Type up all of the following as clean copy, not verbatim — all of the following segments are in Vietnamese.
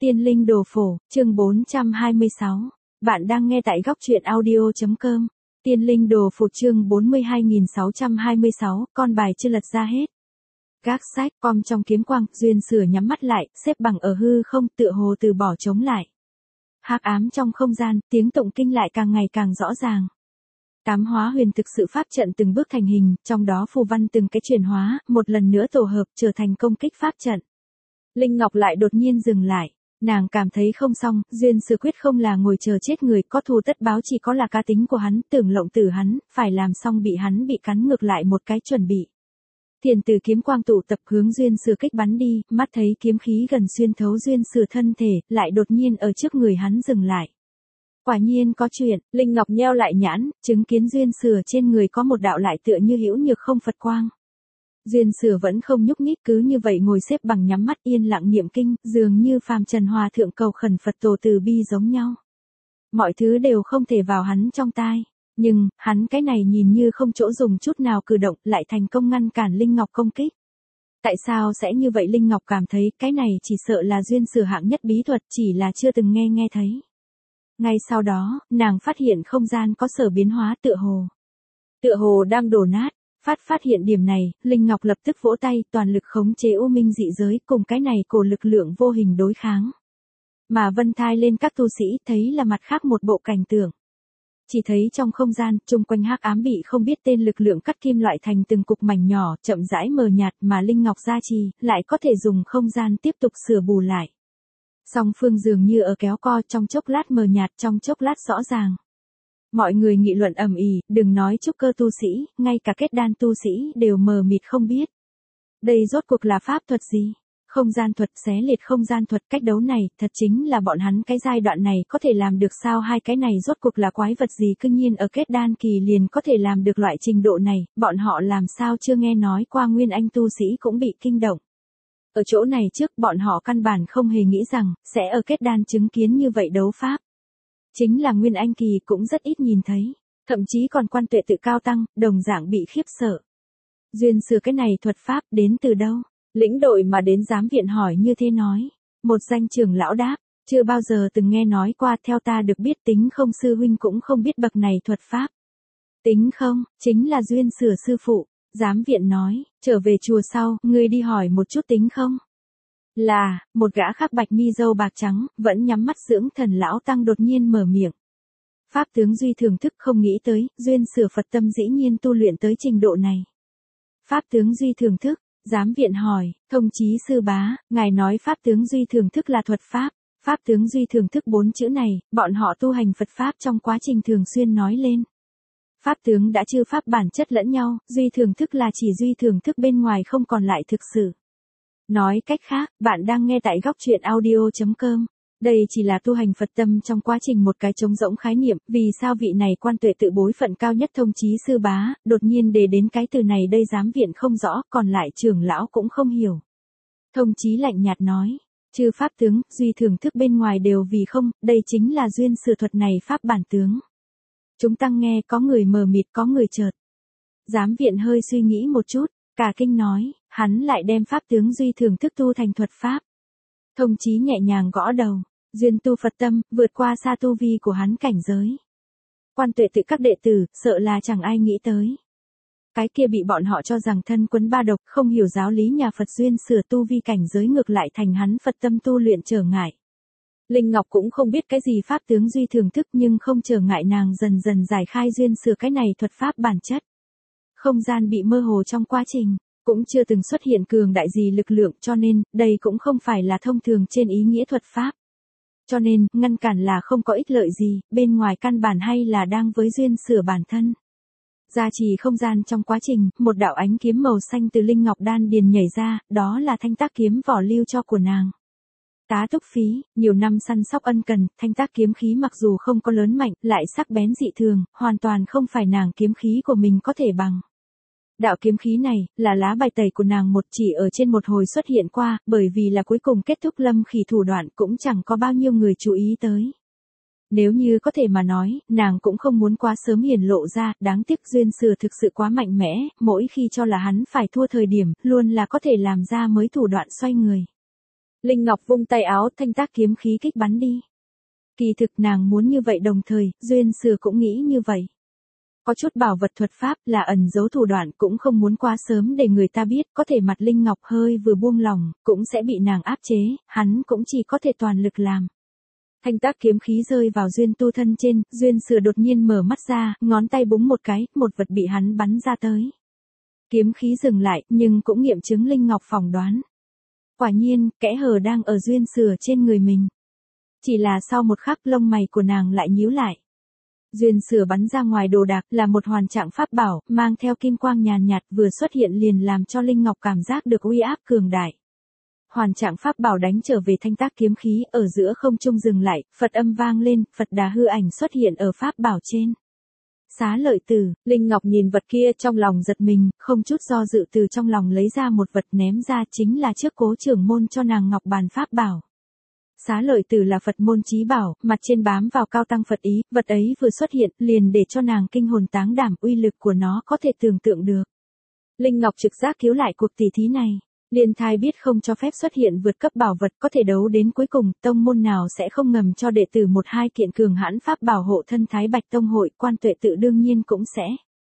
Tiên linh đồ phổ, chương 426. Bạn đang nghe tại góc truyện audio.com. Tiên linh đồ phổ chương 42626, con bài chưa lật ra hết. Gác sách, com trong kiếm quang, Duyên Sửa nhắm mắt lại, xếp bằng ở hư không, tựa hồ từ bỏ chống lại. Hắc ám trong không gian, tiếng tụng kinh lại càng ngày càng rõ ràng. Tám hóa huyền thực sự pháp trận từng bước thành hình, trong đó phù văn từng cái chuyển hóa, một lần nữa tổ hợp trở thành công kích pháp trận. Linh Ngọc lại đột nhiên dừng lại. Nàng cảm thấy không xong, Duyên Sửa quyết không là ngồi chờ chết người, có thù tất báo chỉ có là cá tính của hắn, tưởng lộng tử hắn, phải làm xong bị hắn bị cắn ngược lại một cái chuẩn bị. Thiền tử kiếm quang tụ tập hướng Duyên Sửa kích bắn đi, mắt thấy kiếm khí gần xuyên thấu Duyên Sửa thân thể, lại đột nhiên ở trước người hắn dừng lại. Quả nhiên có chuyện, Linh Ngọc nheo lại nhãn, chứng kiến Duyên Sửa trên người có một đạo lại tựa như hữu nhược không Phật quang. Duyên Sửa vẫn không nhúc nhích, cứ như vậy ngồi xếp bằng nhắm mắt yên lặng niệm kinh, dường như phàm trần hòa thượng cầu khẩn Phật tổ từ bi giống nhau. Mọi thứ đều không thể vào hắn trong tai, nhưng hắn cái này nhìn như không chỗ dùng chút nào cử động, lại thành công ngăn cản Linh Ngọc công kích. Tại sao sẽ như vậy? Linh Ngọc cảm thấy cái này chỉ sợ là Duyên Sửa hạng nhất bí thuật, chỉ là chưa từng nghe thấy. Ngay sau đó, nàng phát hiện không gian có sở biến hóa, tựa hồ đang đổ nát. Phát hiện điểm này, Linh Ngọc lập tức vỗ tay, toàn lực khống chế U Minh dị giới, cùng cái này cổ lực lượng vô hình đối kháng. Mà vân thai lên các tu sĩ thấy là mặt khác một bộ cảnh tượng. Chỉ thấy trong không gian, chung quanh hắc ám bị không biết tên lực lượng cắt kim loại thành từng cục mảnh nhỏ, chậm rãi mờ nhạt, mà Linh Ngọc gia trì, lại có thể dùng không gian tiếp tục sửa bù lại. Song phương dường như ở kéo co, trong chốc lát mờ nhạt, trong chốc lát rõ ràng. Mọi người nghị luận ầm ĩ, đừng nói trúc cơ tu sĩ, ngay cả kết đan tu sĩ đều mờ mịt không biết. Đây rốt cuộc là pháp thuật gì? Không gian thuật, xé liệt không gian thuật, cách đấu này, thật chính là bọn hắn cái giai đoạn này có thể làm được sao? Hai cái này rốt cuộc là quái vật gì? Cư nhiên ở kết đan kỳ liền có thể làm được loại trình độ này, bọn họ làm sao chưa nghe nói qua? Nguyên Anh tu sĩ cũng bị kinh động. Ở chỗ này trước, bọn họ căn bản không hề nghĩ rằng, sẽ ở kết đan chứng kiến như vậy đấu pháp. Chính là Nguyên Anh kỳ cũng rất ít nhìn thấy, thậm chí còn quan tuệ tự cao tăng, đồng dạng bị khiếp sợ. Duyên Sửa cái này thuật pháp đến từ đâu? Lĩnh đội mà đến giám viện hỏi như thế nói. Một danh trưởng lão đáp, chưa bao giờ từng nghe nói qua, theo ta được biết Tính Không sư huynh cũng không biết bậc này thuật pháp. Tính Không, chính là Duyên Sửa sư phụ. Giám viện nói, trở về chùa sau, ngươi đi hỏi một chút Tính Không. Là, một gã khắc bạch mi râu bạc trắng, vẫn nhắm mắt dưỡng thần lão tăng đột nhiên mở miệng. Pháp tướng Duy thưởng thức, không nghĩ tới, Duyên Sửa Phật tâm dĩ nhiên tu luyện tới trình độ này. Pháp tướng Duy thưởng thức, giám viện hỏi, thông chí sư bá, ngài nói Pháp tướng Duy thưởng thức là thuật pháp. Pháp tướng Duy thưởng thức 4 chữ này, bọn họ tu hành Phật Pháp trong quá trình thường xuyên nói lên. Pháp tướng đã chư Pháp bản chất lẫn nhau, Duy thưởng thức là chỉ Duy thưởng thức bên ngoài không còn lại thực sự. Nói cách khác, bạn đang nghe tại góc truyện audio.com. Đây chỉ là tu hành Phật tâm trong quá trình một cái trống rỗng khái niệm, vì sao vị này quan tuệ tự bối phận cao nhất thông chí sư bá, đột nhiên đề đến cái từ này? Đây giám viện không rõ, còn lại trưởng lão cũng không hiểu. Thông chí lạnh nhạt nói, chư Pháp tướng, Duy thưởng thức bên ngoài đều vì không, đây chính là Duyên Sửa thuật này Pháp bản tướng. Chúng tăng nghe, có người mờ mịt, có người chợt. Giám viện hơi suy nghĩ một chút, cả kinh nói, hắn lại đem Pháp tướng Duy thưởng thức tu thành thuật pháp. Thông chí nhẹ nhàng gõ đầu, duyên tu Phật tâm, vượt qua xa tu vi của hắn cảnh giới. Quan tuệ tự các đệ tử, sợ là chẳng ai nghĩ tới. Cái kia bị bọn họ cho rằng thân quấn ba độc, không hiểu giáo lý nhà Phật Duyên Sửa tu vi cảnh giới ngược lại thành hắn Phật tâm tu luyện trở ngại. Linh Ngọc cũng không biết cái gì Pháp tướng Duy thưởng thức, nhưng không trở ngại nàng dần dần giải khai Duyên Sửa cái này thuật pháp bản chất. Không gian bị mơ hồ trong quá trình, cũng chưa từng xuất hiện cường đại gì lực lượng, cho nên, đây cũng không phải là thông thường trên ý nghĩa thuật pháp. Cho nên, ngăn cản là không có ích lợi gì, bên ngoài căn bản hay là đang với Duyên Sửa bản thân. Gia trì không gian trong quá trình, một đạo ánh kiếm màu xanh từ Linh Ngọc đan điền nhảy ra, đó là thanh tác kiếm vỏ lưu cho của nàng. Tá túc phí, nhiều năm săn sóc ân cần, thanh tác kiếm khí mặc dù không có lớn mạnh, lại sắc bén dị thường, hoàn toàn không phải nàng kiếm khí của mình có thể bằng. Đạo kiếm khí này, là lá bài tẩy của nàng, một chỉ ở trên một hồi xuất hiện qua, bởi vì là cuối cùng kết thúc Lâm Khỉ thủ đoạn, cũng chẳng có bao nhiêu người chú ý tới. Nếu như có thể mà nói, nàng cũng không muốn quá sớm hiển lộ ra, đáng tiếc Duyên Sửa thực sự quá mạnh mẽ, mỗi khi cho là hắn phải thua thời điểm, luôn là có thể làm ra mới thủ đoạn xoay người. Linh Ngọc vung tay áo, thanh tác kiếm khí kích bắn đi. Kỳ thực nàng muốn như vậy, đồng thời, Duyên Sửa cũng nghĩ như vậy. Có chút bảo vật thuật pháp là ẩn giấu thủ đoạn, cũng không muốn quá sớm để người ta biết, có thể mặt Linh Ngọc hơi vừa buông lỏng, cũng sẽ bị nàng áp chế, hắn cũng chỉ có thể toàn lực làm. Thanh tác kiếm khí rơi vào Duyên Tu thân trên, Duyên Sửa đột nhiên mở mắt ra, ngón tay búng một cái, một vật bị hắn bắn ra tới. Kiếm khí dừng lại, nhưng cũng nghiệm chứng Linh Ngọc phỏng đoán. Quả nhiên, kẽ hở đang ở Duyên Sửa trên người mình. Chỉ là sau một khắc lông mày của nàng lại nhíu lại. Duyên Sửa bắn ra ngoài đồ đạc là một hoàn trạng pháp bảo, mang theo kim quang nhàn nhạt, vừa xuất hiện liền làm cho Linh Ngọc cảm giác được uy áp cường đại. Hoàn trạng pháp bảo đánh trở về thanh tác kiếm khí, ở giữa không trung dừng lại, Phật âm vang lên, Phật Đà hư ảnh xuất hiện ở pháp bảo trên. Xá Lợi Tử, Linh Ngọc nhìn vật kia trong lòng giật mình, không chút do dự từ trong lòng lấy ra một vật ném ra, chính là trước Cố trưởng môn cho nàng ngọc bàn pháp bảo. Xá Lợi Tử là Phật môn chí bảo, mặt trên bám vào cao tăng Phật ý, vật ấy vừa xuất hiện, liền để cho nàng kinh hồn táng đảm, uy lực của nó có thể tưởng tượng được. Linh Ngọc trực giác cứu lại cuộc tỷ thí này. Liên Thai biết không cho phép xuất hiện vượt cấp bảo vật có thể đấu đến cuối cùng, tông môn nào sẽ không ngầm cho đệ tử một hai kiện cường hãn pháp bảo hộ thân. Thái Bạch Tông hội, Quan Tuệ Tự đương nhiên cũng sẽ.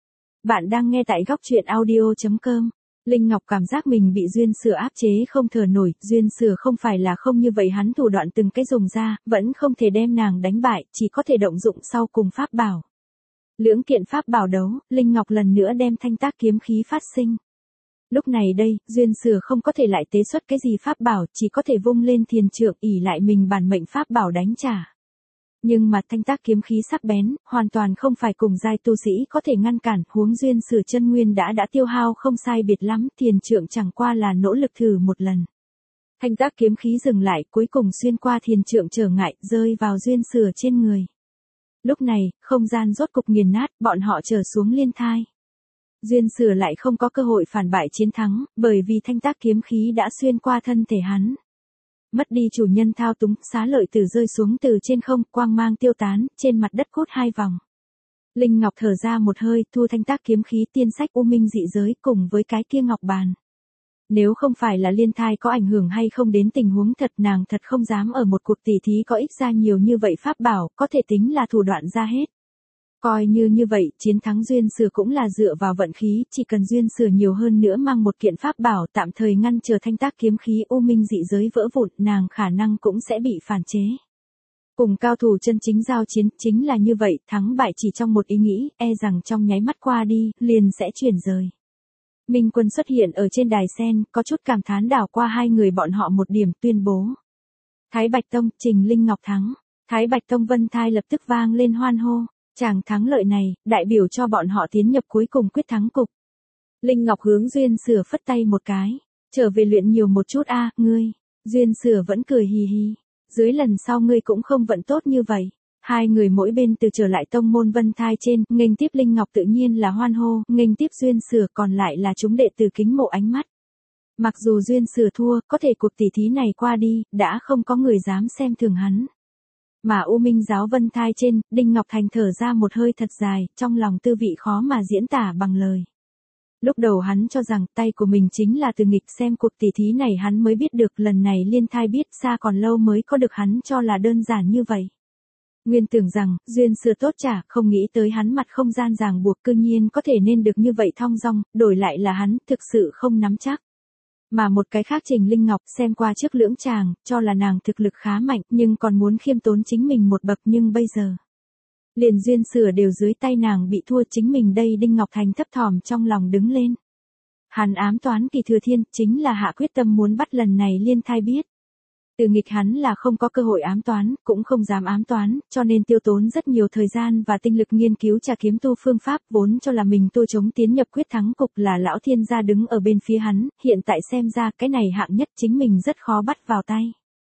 Bạn đang nghe tại góc truyện audio.com. Linh Ngọc cảm giác mình bị Duyên Sửa áp chế không thở nổi, Duyên Sửa không phải là không như vậy, hắn thủ đoạn từng cái dùng ra, vẫn không thể đem nàng đánh bại, chỉ có thể động dụng sau cùng pháp bảo. Lưỡng kiện pháp bảo đấu, Linh Ngọc lần nữa đem thanh tác kiếm khí phát sinh. Lúc này đây, Duyên Sửa không có thể lại tế xuất cái gì pháp bảo, chỉ có thể vung lên thiền trượng ỷ lại mình bản mệnh pháp bảo đánh trả. Nhưng mà thanh tác kiếm khí sắc bén, hoàn toàn không phải cùng giai tu sĩ có thể ngăn cản, huống Duyên Sửa chân nguyên đã tiêu hao không sai biệt lắm, thiền trượng chẳng qua là nỗ lực thử một lần. Thanh tác kiếm khí dừng lại, cuối cùng xuyên qua thiền trượng trở ngại, rơi vào Duyên Sửa trên người. Lúc này, không gian rốt cục nghiền nát, bọn họ trở xuống Liên Thai. Duyên Sửa lại không có cơ hội phản bại chiến thắng, bởi vì thanh tác kiếm khí đã xuyên qua thân thể hắn. Mất đi chủ nhân thao túng, Xá Lợi Tử rơi xuống từ trên không, quang mang tiêu tán, trên mặt đất cốt hai vòng. Linh Ngọc thở ra một hơi, thu thanh tác kiếm khí, tiên sách U Minh dị giới cùng với cái kia ngọc bàn. Nếu không phải là Liên Thai có ảnh hưởng hay không đến tình huống thật, nàng thật không dám ở một cuộc tỷ thí có ích ra nhiều như vậy pháp bảo, có thể tính là thủ đoạn ra hết. Coi như vậy, chiến thắng Duyên Sửa cũng là dựa vào vận khí, chỉ cần Duyên Sửa nhiều hơn nữa mang một kiện pháp bảo tạm thời ngăn chờ thanh tác kiếm khí U Minh dị giới vỡ vụn, nàng khả năng cũng sẽ bị phản chế. Cùng cao thủ chân chính giao chiến, chính là như vậy, thắng bại chỉ trong một ý nghĩ, e rằng trong nháy mắt qua đi, liền sẽ chuyển rời. Minh Quân xuất hiện ở trên đài sen, có chút cảm thán đảo qua hai người bọn họ một điểm, tuyên bố. Thái Bạch Tông, Trình Linh Ngọc thắng. Thái Bạch Tông Vân Thai lập tức vang lên hoan hô. Chàng thắng lợi này, đại biểu cho bọn họ tiến nhập cuối cùng quyết thắng cục. Linh Ngọc hướng Duyên Sửa phất tay một cái. Trở về luyện nhiều một chút a, ngươi. Duyên Sửa vẫn cười hì hì. Dưới lần sau ngươi cũng không vận tốt như vậy. Hai người mỗi bên từ trở lại tông môn Vân Thai trên, nghênh tiếp Linh Ngọc tự nhiên là hoan hô, nghênh tiếp Duyên Sửa còn lại là chúng đệ tử kính mộ ánh mắt. Mặc dù Duyên Sửa thua, có thể cuộc tỷ thí này qua đi, đã không có người dám xem thường hắn. Mà U Minh giáo Vân Thai trên, Đinh Ngọc Thành thở ra một hơi thật dài, trong lòng tư vị khó mà diễn tả bằng lời. Lúc đầu hắn cho rằng tay của mình chính là từ nghịch, xem cuộc tỷ thí này hắn mới biết được lần này Liên Thai biết xa còn lâu mới có được hắn cho là đơn giản như vậy. Nguyên tưởng rằng, Duyên Sửa tốt chả, không nghĩ tới hắn mặt không gian ràng buộc cư nhiên có thể nên được như vậy thong dong, đổi lại là hắn, thực sự không nắm chắc. Mà một cái khác Trình Linh Ngọc xem qua trước lưỡng chàng, cho là nàng thực lực khá mạnh, nhưng còn muốn khiêm tốn chính mình một bậc, nhưng bây giờ. Liền Duyên Sửa đều dưới tay nàng bị thua, chính mình đây Đinh Ngọc Thành thấp thỏm trong lòng đứng lên. Hắn ám toán Kỳ Thừa Thiên, chính là hạ quyết tâm muốn bắt lần này Liên Thai biết. Từ nghịch hắn là không có cơ hội ám toán, cũng không dám ám toán, cho nên tiêu tốn rất nhiều thời gian và tinh lực nghiên cứu trà kiếm tu phương pháp, vốn cho là mình tu chống tiến nhập quyết thắng cục, là lão thiên gia đứng ở bên phía hắn, hiện tại xem ra cái này hạng nhất chính mình rất khó bắt vào tay.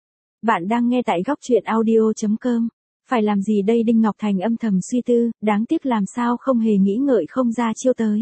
Bạn đang nghe tại góc truyện audio.com. Phải làm gì đây? Đinh Ngọc Thành âm thầm suy tư, đáng tiếc làm sao không hề nghĩ ngợi không ra chiêu tới.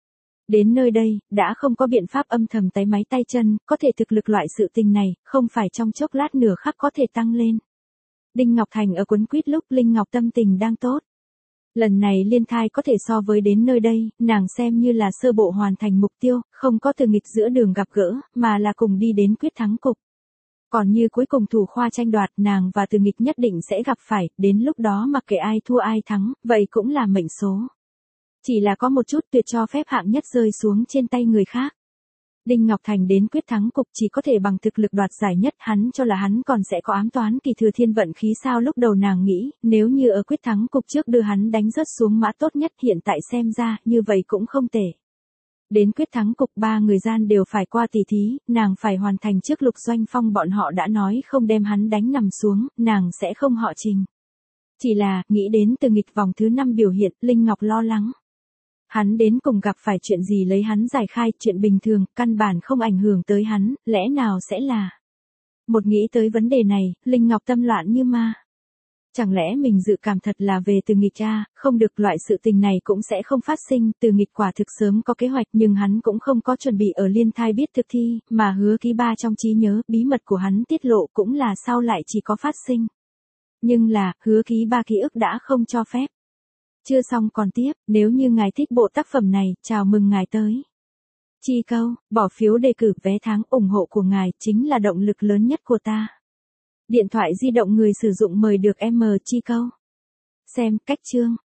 Đến nơi đây, đã không có biện pháp, âm thầm táy máy tay chân, có thể thực lực loại sự tình này, không phải trong chốc lát nửa khắc có thể tăng lên. Đinh Ngọc Thành ở quấn quýt lúc Linh Ngọc tâm tình đang tốt. Lần này Liên Thai có thể so với đến nơi đây, nàng xem như là sơ bộ hoàn thành mục tiêu, không có từ nghịch giữa đường gặp gỡ, mà là cùng đi đến quyết thắng cục. Còn như cuối cùng thủ khoa tranh đoạt, nàng và Từ Nghịch nhất định sẽ gặp phải, đến lúc đó mặc kệ ai thua ai thắng, vậy cũng là mệnh số. Chỉ là có một chút tuyệt cho phép hạng nhất rơi xuống trên tay người khác. Đinh Ngọc Thành đến quyết thắng cục chỉ có thể bằng thực lực đoạt giải nhất, hắn cho là hắn còn sẽ có ám toán kỳ thừa thiên vận khí sao, lúc đầu nàng nghĩ, nếu như ở quyết thắng cục trước đưa hắn đánh rớt xuống mã tốt nhất, hiện tại xem ra, như vậy cũng không tệ. Đến quyết thắng cục 3 người gian đều phải qua tỷ thí, nàng phải hoàn thành trước Lục Doanh Phong, bọn họ đã nói không đem hắn đánh nằm xuống, nàng sẽ không họ Trình. Chỉ là, nghĩ đến Từ Nghịch vòng thứ 5 biểu hiện, Linh Ngọc lo lắng. Hắn đến cùng gặp phải chuyện gì lấy hắn giải khai, chuyện bình thường, căn bản không ảnh hưởng tới hắn, lẽ nào sẽ là... Một nghĩ tới vấn đề này, Linh Ngọc tâm loạn như ma. Chẳng lẽ mình dự cảm thật là về Từ Nghịch à, không được, loại sự tình này cũng sẽ không phát sinh, Từ Nghịch quả thực sớm có kế hoạch nhưng hắn cũng không có chuẩn bị ở liên thai biết thực thi, mà Hứa Ký Ba trong trí nhớ, bí mật của hắn tiết lộ cũng là sau lại chỉ có phát sinh. Nhưng là, Hứa Ký Ba ký ức đã không cho phép. Chưa xong còn tiếp, nếu như ngài thích bộ tác phẩm này, chào mừng ngài tới. Chi câu, bỏ phiếu đề cử vé tháng, ủng hộ của ngài chính là động lực lớn nhất của ta. Điện thoại di động người sử dụng mời được M Chi câu. Xem cách chương.